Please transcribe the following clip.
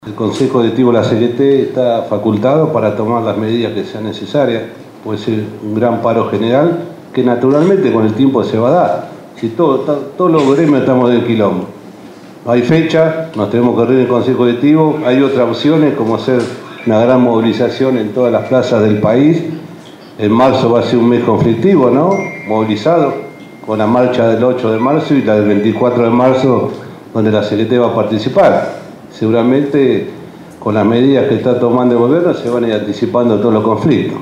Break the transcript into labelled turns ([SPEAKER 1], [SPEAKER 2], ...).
[SPEAKER 1] El Consejo Directivo de la CGT está facultado para tomar las medidas que sean necesarias. Puede ser un gran paro general que naturalmente con el tiempo se va a dar. Si todos los gremios estamos del quilombo. Hay fecha, nos tenemos que reunir en el Consejo Directivo. Hay otras opciones como hacer una gran movilización en todas las plazas del país. En marzo va a ser un mes conflictivo, ¿no? Movilizado, con la marcha del 8 de marzo y la del 24 de marzo, donde la CGT va a participar. Seguramente con las medidas que está tomando el gobierno se van a ir anticipando todos los conflictos.